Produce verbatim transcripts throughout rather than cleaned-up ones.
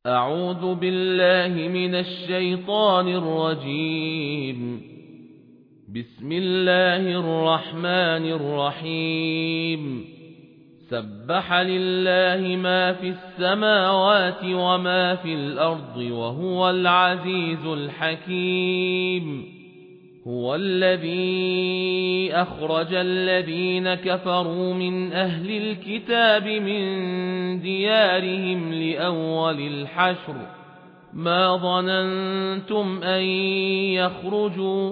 أعوذ بالله من الشيطان الرجيم. بسم الله الرحمن الرحيم. سبح لله ما في السماوات وما في الأرض وهو العزيز الحكيم. هو الذي أخرج الذين كفروا من أهل الكتاب من ديارهم لأول الحشر ما ظننتم أن يخرجوا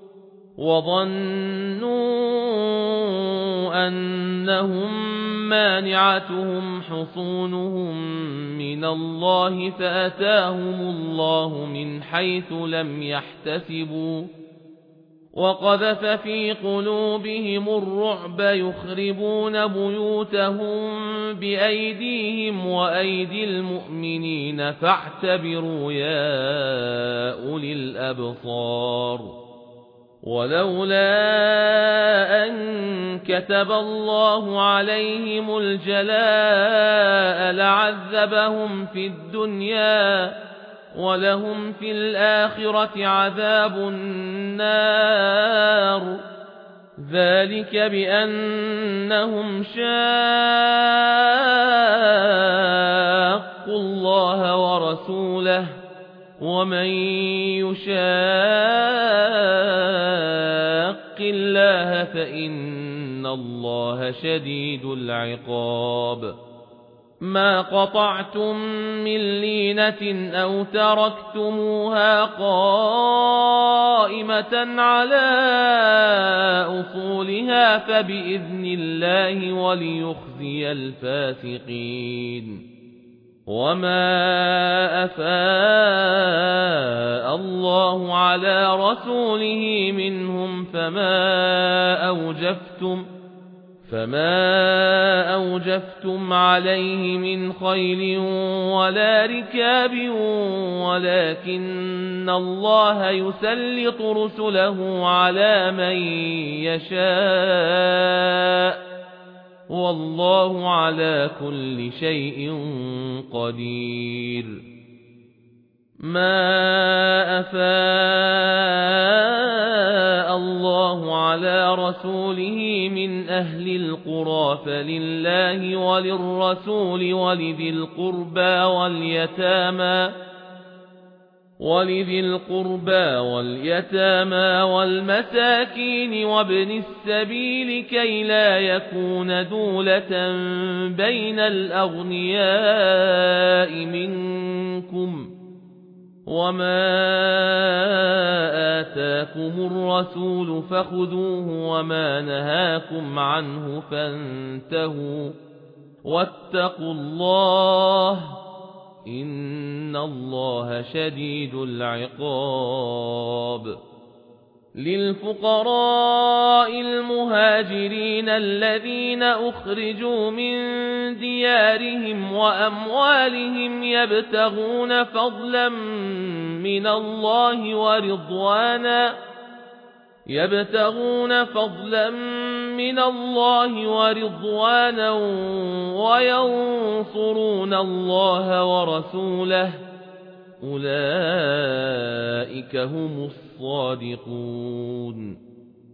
وظنوا أنهم مانعتهم حصونهم من الله فأتاهم الله من حيث لم يحتسبوا وقذف في قلوبهم الرعب يخربون بيوتهم بأيديهم وأيدي المؤمنين فاعتبروا يا أولي الأبصار. ولولا أن كتب الله عليهم الجلاء لعذبهم في الدنيا ولهم في الآخرة عذاب النار. ذلك بأنهم شاقوا الله ورسوله ومن يشاق الله فإن الله شديد العقاب. ما قطعتم من لينة أو تركتموها قائمة على أصولها فبإذن الله وليخزي الفاسقين. وما أفاء الله على رسوله منهم فما أوجفتم فما أوجفتم عليه من خيل ولا ركاب ولكن الله يسلط رسله على من يشاء والله على كل شيء قدير. ما أفاء الله على رسوله من أهل القرى فلله وللرسول ولذي القربى واليتامى ولذي القربى واليتامى والمساكين وابن السبيل كي لا يكون دولة بين الأغنياء منكم. وما آتاكم الرسول فخذوه وما نهاكم عنه فانتهوا واتقوا الله إن الله شديد العقاب. للفقراء المهاجرين الذين أخرجوا من ديارهم وأموالهم يبتغون فضلا من الله ورضوانا يبتغون فضلا من الله ورضوانا وينصرون الله ورسوله أولئك هم الصادقون.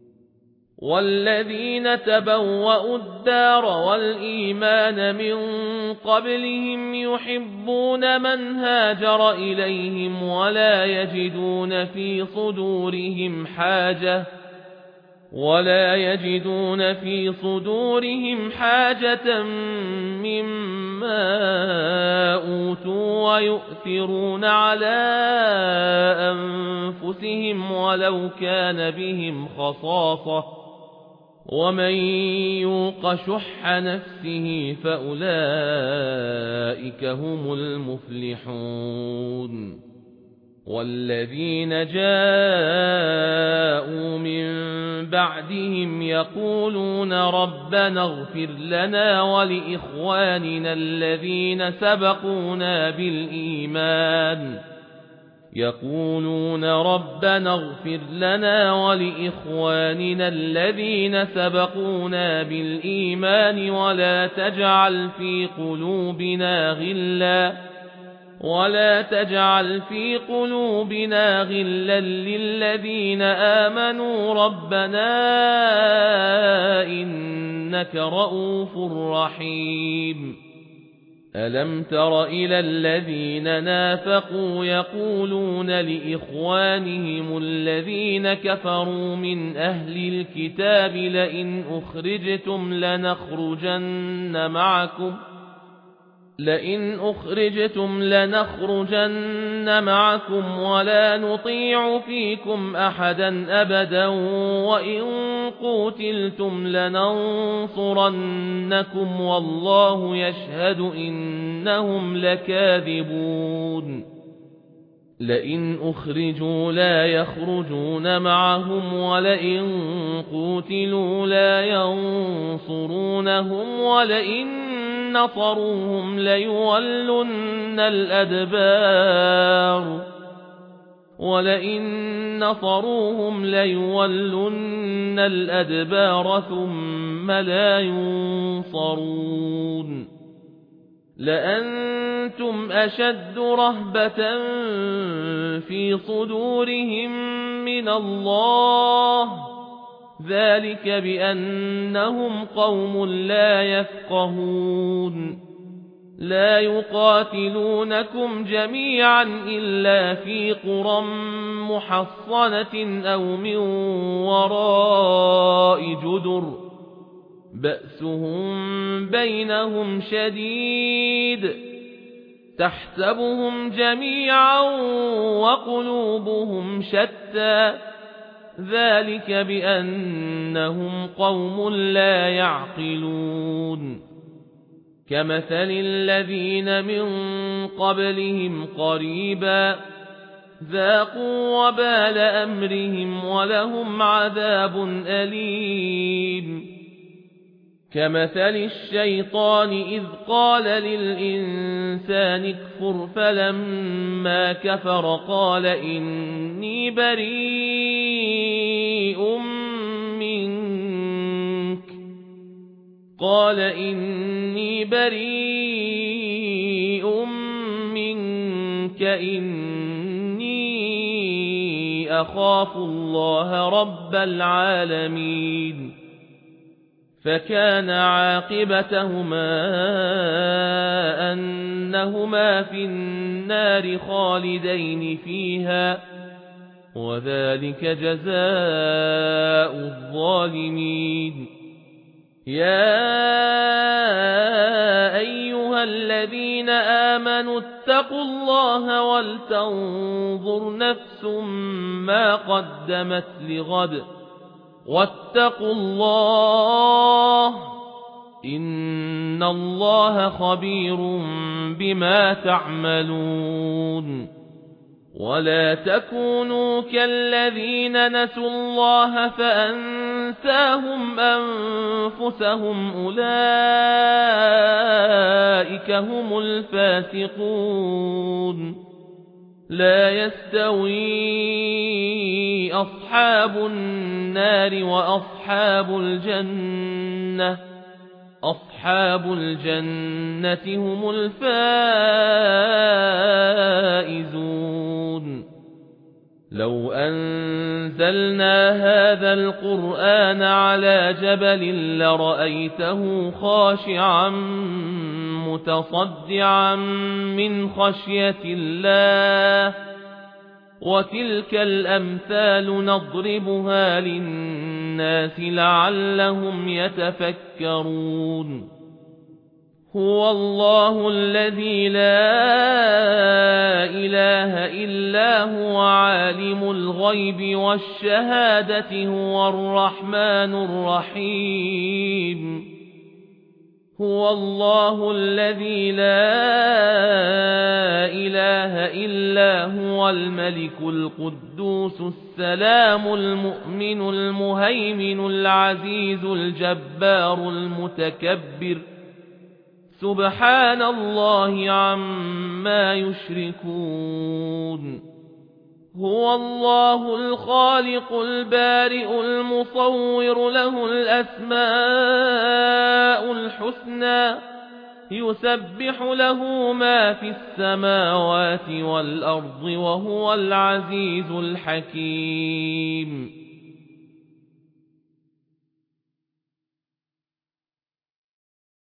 والذين تبوأوا الدار والإيمان من قبلهم يحبون من هاجر إليهم ولا يجدون في صدورهم حاجة ولا يجدون في صدورهم حاجة مما أوتوا ويؤثرون على أنفسهم ولو كان بهم خصاصة ومن يوق شح نفسه فأولئك هم المفلحون. والذين جاءوا من بعدهم يقولون ربنا اغفر لنا ولإخواننا الذين سبقونا بالإيمان يقولون ربنا اغفر لنا ولإخواننا الذين سبقونا بالإيمان ولا تجعل في قلوبنا غلا ولا تجعل في قلوبنا غلا للذين آمنوا ربنا إنك رؤوف رحيم ألم تر إلى الذين نافقوا يقولون لإخوانهم الذين كفروا من أهل الكتاب لئن أخرجتم لنخرجن معكم لئن أخرجتم لنخرجن معكم ولا نطيع فيكم أحدا أبدا وإن قوتلتم لننصرنكم والله يشهد إنهم لكاذبون لئن أخرجوا لا يخرجون معهم ولئن قوتلوا لا ينصرونهم ولئن نصروهم ليولن الأدبار ولئن نصروهم ليولن الأدبار ثم لا ينصرون لأنتم أشد رهبة في صدورهم من الله ذلك بأنهم قوم لا يفقهون لا يقاتلونكم جميعا إلا في قرى محصنة أو من وراء جدر بأسهم بينهم شديد تحسبهم جميعا وقلوبهم شتى ذلك بأنهم قوم لا يعقلون كمثل الذين من قبلهم قريبا ذاقوا وبال أمرهم ولهم عذاب أليم كمثل الشيطان إذ قال للإنسان اكفر فلما كفر قال إني بريء منك قال إني بريء منك إني أخاف الله رب العالمين فكان عاقبتهما أنهما في النار خالدين فيها وذلك جزاء الظالمين يا أيها الذين آمنوا اتقوا الله ولتنظر نفس ما قدمت لغد واتقوا الله إن الله خبير بما تعملون ولا تكونوا كالذين نسوا الله فأنساهم أنفسهم أولئك هم الفاسقون لا يستوي أصحاب النار وأصحاب الجنة أصحاب الجنة هم الفائزون لو أنزلنا هذا القرآن على جبل لرأيته خاشعا متصدعا من خشية الله وتلك الأمثال نضربها للناس لعلهم يتفكرون هو الله الذي لا إله إلا هو عالم الغيب والشهادة هو الرحمن الرحيم هو الله الذي لا إله إلا هو الملك القدوس السلام المؤمن المهيمن العزيز الجبار المتكبر سبحان الله عما يشركون هو الله الخالق البارئ المصور له الأسماء الحسنى يسبح له ما في السماوات والأرض وهو العزيز الحكيم